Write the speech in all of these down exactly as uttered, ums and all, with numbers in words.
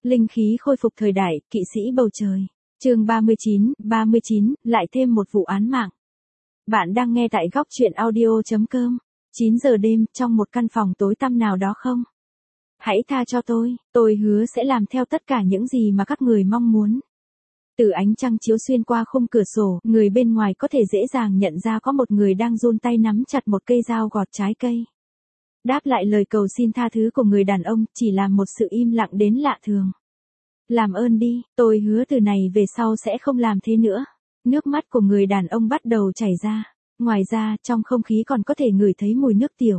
Linh khí khôi phục thời đại, kỵ sĩ bầu trời. Chương ba mươi chín, ba mươi chín, lại thêm một vụ án mạng. Bạn đang nghe tại góc truyện audio chấm com. chín giờ đêm, trong một căn phòng tối tăm nào đó không? Hãy tha cho tôi, tôi hứa sẽ làm theo tất cả những gì mà các người mong muốn. Từ ánh trăng chiếu xuyên qua khung cửa sổ, người bên ngoài có thể dễ dàng nhận ra có một người đang run tay nắm chặt một cây dao gọt trái cây. Đáp lại lời cầu xin tha thứ của người đàn ông, chỉ là một sự im lặng đến lạ thường. Làm ơn đi, tôi hứa từ này về sau sẽ không làm thế nữa. Nước mắt của người đàn ông bắt đầu chảy ra. Ngoài ra, trong không khí còn có thể ngửi thấy mùi nước tiểu.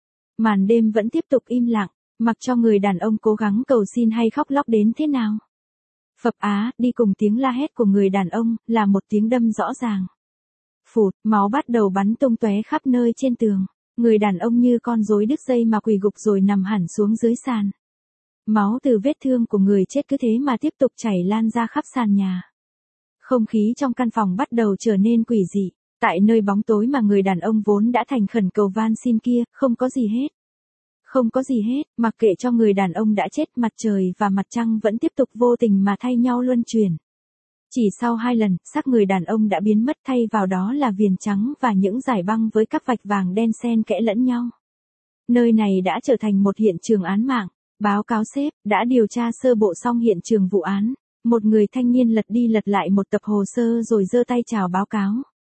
Màn đêm vẫn tiếp tục im lặng, mặc cho người đàn ông cố gắng cầu xin hay khóc lóc đến thế nào. Phập á, đi cùng tiếng la hét của người đàn ông, là một tiếng đâm rõ ràng. Phụt, máu bắt đầu bắn tung tóe khắp nơi trên tường. Người đàn ông như con rối đứt dây mà quỳ gục rồi nằm hẳn xuống dưới sàn. Máu từ vết thương của người chết cứ thế mà tiếp tục chảy lan ra khắp sàn nhà. Không khí trong căn phòng bắt đầu trở nên quỷ dị. Tại nơi bóng tối mà người đàn ông vốn đã thành khẩn cầu van xin kia, không có gì hết. Không có gì hết, mặc kệ cho người đàn ông đã chết, mặt trời và mặt trăng vẫn tiếp tục vô tình mà thay nhau luân chuyển. Chỉ sau hai lần, xác người đàn ông đã biến mất, thay vào đó là viền trắng và những dải băng với các vạch vàng đen xen kẽ lẫn nhau. Nơi này đã trở thành một hiện trường án mạng. Báo cáo sếp, đã điều tra sơ bộ xong hiện trường vụ án. Một người thanh niên lật đi lật lại một tập hồ sơ rồi giơ tay chào báo cáo.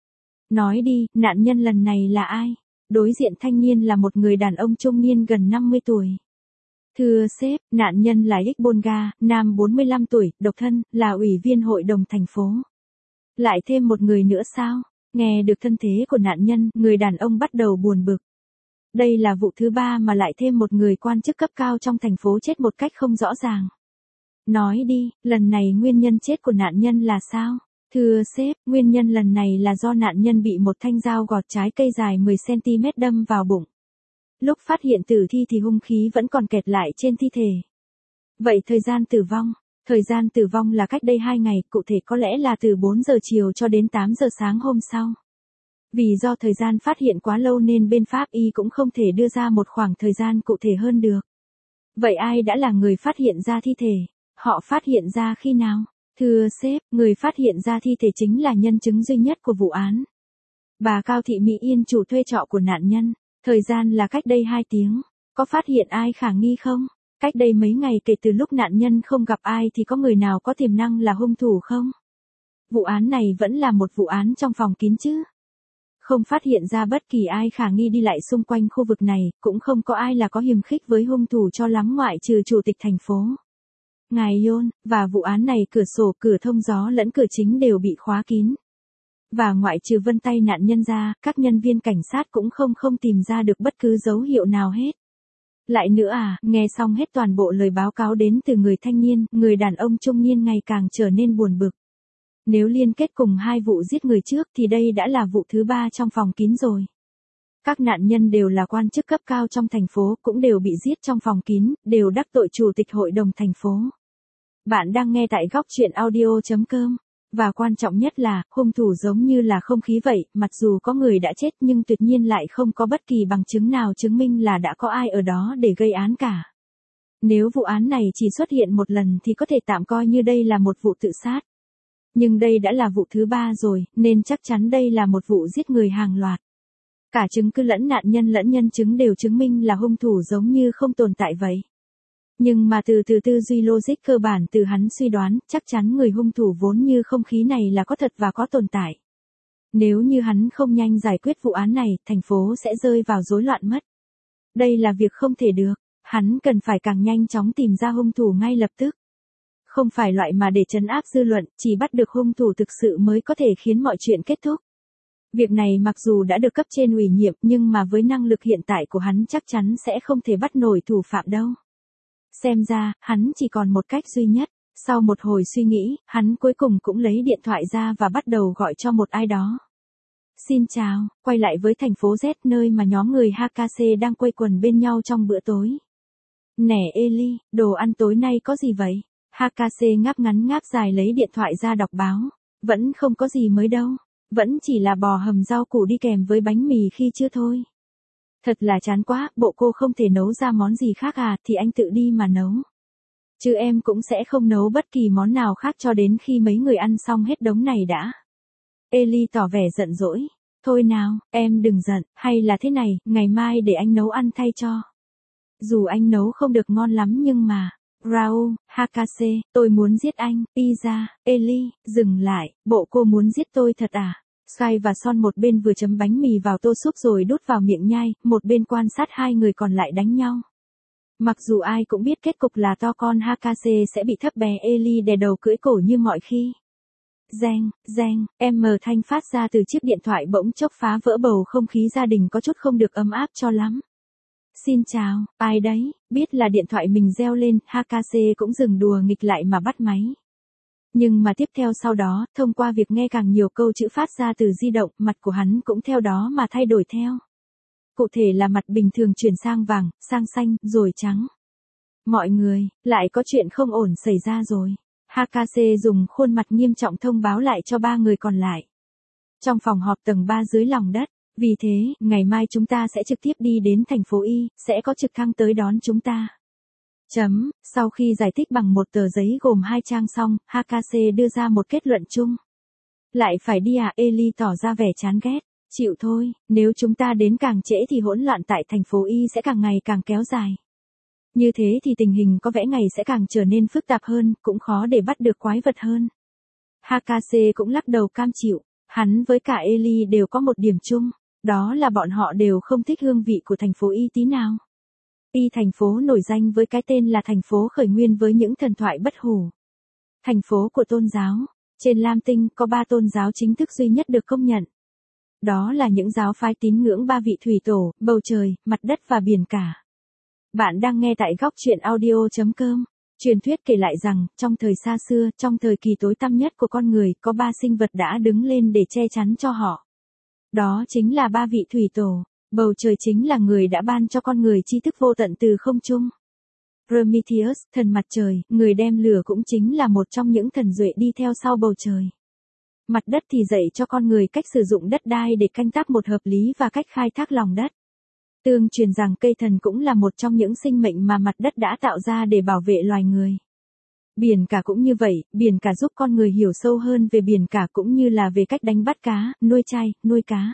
Nói đi, nạn nhân lần này là ai? Đối diện thanh niên là một người đàn ông trung niên gần năm mươi tuổi. Thưa sếp, nạn nhân là Iqbal, nam bốn mươi lăm tuổi, độc thân, là ủy viên hội đồng thành phố. Lại thêm một người nữa sao? Nghe được thân thế của nạn nhân, người đàn ông bắt đầu buồn bực. Đây là vụ thứ ba mà lại thêm một người quan chức cấp cao trong thành phố chết một cách không rõ ràng. Nói đi, lần này nguyên nhân chết của nạn nhân là sao? Thưa sếp, nguyên nhân lần này là do nạn nhân bị một thanh dao gọt trái cây dài mười xăng ti mét đâm vào bụng. Lúc phát hiện tử thi thì hung khí vẫn còn kẹt lại trên thi thể. Vậy thời gian tử vong? Thời gian tử vong là cách đây hai ngày, cụ thể có lẽ là từ bốn giờ chiều cho đến tám giờ sáng hôm sau. Vì do thời gian phát hiện quá lâu nên bên pháp y cũng không thể đưa ra một khoảng thời gian cụ thể hơn được. Vậy ai đã là người phát hiện ra thi thể? Họ phát hiện ra khi nào? Thưa sếp, người phát hiện ra thi thể chính là nhân chứng duy nhất của vụ án. Bà Cao Thị Mỹ Yên, chủ thuê trọ của nạn nhân. Thời gian là cách đây hai tiếng. Có phát hiện ai khả nghi không? Cách đây mấy ngày kể từ lúc nạn nhân không gặp ai thì có người nào có tiềm năng là hung thủ không? Vụ án này vẫn là một vụ án trong phòng kín chứ? Không phát hiện ra bất kỳ ai khả nghi đi lại xung quanh khu vực này, cũng không có ai là có hiềm khích với hung thủ cho lắm ngoại trừ chủ tịch thành phố. Ngài Yon, và vụ án này cửa sổ, cửa thông gió lẫn cửa chính đều bị khóa kín. Và ngoại trừ vân tay nạn nhân ra, các nhân viên cảnh sát cũng không không tìm ra được bất cứ dấu hiệu nào hết. Lại nữa à, nghe xong hết toàn bộ lời báo cáo đến từ người thanh niên, người đàn ông trung niên ngày càng trở nên buồn bực. Nếu liên kết cùng hai vụ giết người trước thì đây đã là vụ thứ ba trong phòng kín rồi. Các nạn nhân đều là quan chức cấp cao trong thành phố, cũng đều bị giết trong phòng kín, đều đắc tội chủ tịch hội đồng thành phố. Bạn đang nghe tại góc truyện audio chấm com. Và quan trọng nhất là, hung thủ giống như là không khí vậy, mặc dù có người đã chết nhưng tuyệt nhiên lại không có bất kỳ bằng chứng nào chứng minh là đã có ai ở đó để gây án cả. Nếu vụ án này chỉ xuất hiện một lần thì có thể tạm coi như đây là một vụ tự sát. Nhưng đây đã là vụ thứ ba rồi, nên chắc chắn đây là một vụ giết người hàng loạt. Cả chứng cứ lẫn nạn nhân lẫn nhân chứng đều chứng minh là hung thủ giống như không tồn tại vậy. Nhưng mà từ từ tư duy logic cơ bản từ hắn suy đoán, chắc chắn người hung thủ vốn như không khí này là có thật và có tồn tại. Nếu như hắn không nhanh giải quyết vụ án này, thành phố sẽ rơi vào rối loạn mất. Đây là việc không thể được, hắn cần phải càng nhanh chóng tìm ra hung thủ ngay lập tức. Không phải loại mà để trấn áp dư luận, chỉ bắt được hung thủ thực sự mới có thể khiến mọi chuyện kết thúc. Việc này mặc dù đã được cấp trên ủy nhiệm nhưng mà với năng lực hiện tại của hắn chắc chắn sẽ không thể bắt nổi thủ phạm đâu. Xem ra, hắn chỉ còn một cách duy nhất. Sau một hồi suy nghĩ, hắn cuối cùng cũng lấy điện thoại ra và bắt đầu gọi cho một ai đó. Xin chào, quay lại với thành phố Z nơi mà nhóm người hát ca xê đang quây quần bên nhau trong bữa tối. Nè Eli, đồ ăn tối nay có gì vậy? hát ca xê ngáp ngắn ngáp dài lấy điện thoại ra đọc báo. Vẫn không có gì mới đâu. Vẫn chỉ là bò hầm rau củ đi kèm với bánh mì khi trưa thôi. Thật là chán quá, bộ cô không thể nấu ra món gì khác à, thì anh tự đi mà nấu. Chứ em cũng sẽ không nấu bất kỳ món nào khác cho đến khi mấy người ăn xong hết đống này đã. Ellie tỏ vẻ giận dỗi. Thôi nào, em đừng giận, hay là thế này, ngày mai để anh nấu ăn thay cho. Dù anh nấu không được ngon lắm nhưng mà... Raul, Hakase, tôi muốn giết anh, Iza, Ellie, dừng lại, bộ cô muốn giết tôi thật à? Sky và Son một bên vừa chấm bánh mì vào tô súp rồi đút vào miệng nhai, một bên quan sát hai người còn lại đánh nhau. Mặc dù ai cũng biết kết cục là to con Hakase sẽ bị thấp bé Ellie đè đầu cưỡi cổ như mọi khi. Reng, reng, em mờ thanh phát ra từ chiếc điện thoại bỗng chốc phá vỡ bầu không khí gia đình có chút không được ấm áp cho lắm. Xin chào, ai đấy, biết là điện thoại mình reo lên, Hakase cũng dừng đùa nghịch lại mà bắt máy. Nhưng mà tiếp theo sau đó, thông qua việc nghe càng nhiều câu chữ phát ra từ di động, mặt của hắn cũng theo đó mà thay đổi theo. Cụ thể là mặt bình thường chuyển sang vàng, sang xanh, rồi trắng. Mọi người, lại có chuyện không ổn xảy ra rồi. Hakase dùng khuôn mặt nghiêm trọng thông báo lại cho ba người còn lại. Trong phòng họp tầng ba dưới lòng đất. Vì thế, ngày mai chúng ta sẽ trực tiếp đi đến thành phố Y, sẽ có trực thăng tới đón chúng ta. Chấm, sau khi giải thích bằng một tờ giấy gồm hai trang xong, Hakase đưa ra một kết luận chung. Lại phải đi à? Ellie tỏ ra vẻ chán ghét. Chịu thôi, nếu chúng ta đến càng trễ thì hỗn loạn tại thành phố Y sẽ càng ngày càng kéo dài. Như thế thì tình hình có vẻ ngày sẽ càng trở nên phức tạp hơn, cũng khó để bắt được quái vật hơn. Hakase cũng lắc đầu cam chịu, hắn với cả Ellie đều có một điểm chung. Đó là bọn họ đều không thích hương vị của thành phố Y tí nào. Y thành phố nổi danh với cái tên là thành phố khởi nguyên với những thần thoại bất hủ. Thành phố của tôn giáo. Trên Lam Tinh có ba tôn giáo chính thức duy nhất được công nhận. Đó là những giáo phái tín ngưỡng ba vị thủy tổ, bầu trời, mặt đất và biển cả. Bạn đang nghe tại góc truyện audio chấm com. Truyền thuyết kể lại rằng, trong thời xa xưa, trong thời kỳ tối tăm nhất của con người, có ba sinh vật đã đứng lên để che chắn cho họ. Đó chính là ba vị thủy tổ. Bầu trời chính là người đã ban cho con người tri thức vô tận từ không trung. Prometheus, thần mặt trời, người đem lửa cũng chính là một trong những thần duệ đi theo sau bầu trời. Mặt đất thì dạy cho con người cách sử dụng đất đai để canh tác một hợp lý và cách khai thác lòng đất. Tương truyền rằng cây thần cũng là một trong những sinh mệnh mà mặt đất đã tạo ra để bảo vệ loài người. Biển cả cũng như vậy, biển cả giúp con người hiểu sâu hơn về biển cả cũng như là về cách đánh bắt cá, nuôi trai, nuôi cá.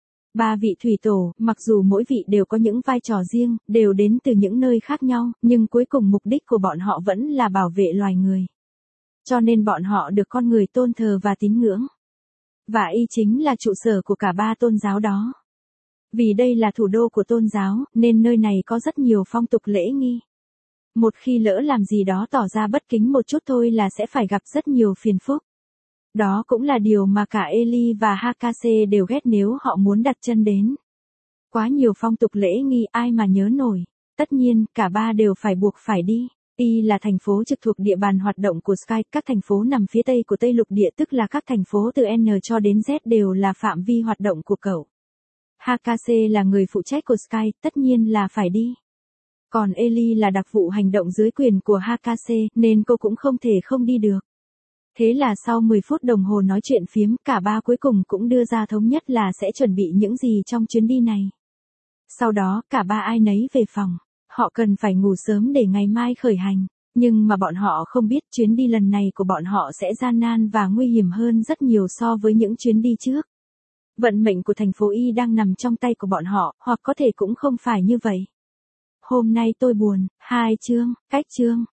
Ba vị thủy tổ, mặc dù mỗi vị đều có những vai trò riêng, đều đến từ những nơi khác nhau, nhưng cuối cùng mục đích của bọn họ vẫn là bảo vệ loài người. Cho nên bọn họ được con người tôn thờ và tín ngưỡng. Và Y chính là trụ sở của cả ba tôn giáo đó. Vì đây là thủ đô của tôn giáo, nên nơi này có rất nhiều phong tục lễ nghi. Một khi lỡ làm gì đó tỏ ra bất kính một chút thôi là sẽ phải gặp rất nhiều phiền phức. Đó cũng là điều mà cả Ellie và Hakase đều ghét nếu họ muốn đặt chân đến. Quá nhiều phong tục lễ nghi ai mà nhớ nổi. Tất nhiên, cả ba đều phải buộc phải đi. Y là thành phố trực thuộc địa bàn hoạt động của Sky, các thành phố nằm phía tây của Tây Lục Địa tức là các thành phố từ N cho đến Z đều là phạm vi hoạt động của cậu. Hakase là người phụ trách của Sky, tất nhiên là phải đi. Còn Ellie là đặc vụ hành động dưới quyền của Hakase, nên cô cũng không thể không đi được. Thế là sau mười phút đồng hồ nói chuyện phiếm, cả ba cuối cùng cũng đưa ra thống nhất là sẽ chuẩn bị những gì trong chuyến đi này. Sau đó, cả ba ai nấy về phòng. Họ cần phải ngủ sớm để ngày mai khởi hành. Nhưng mà bọn họ không biết chuyến đi lần này của bọn họ sẽ gian nan và nguy hiểm hơn rất nhiều so với những chuyến đi trước. Vận mệnh của thành phố Y đang nằm trong tay của bọn họ, hoặc có thể cũng không phải như vậy. Hôm nay tôi buồn, hai chương, cách chương.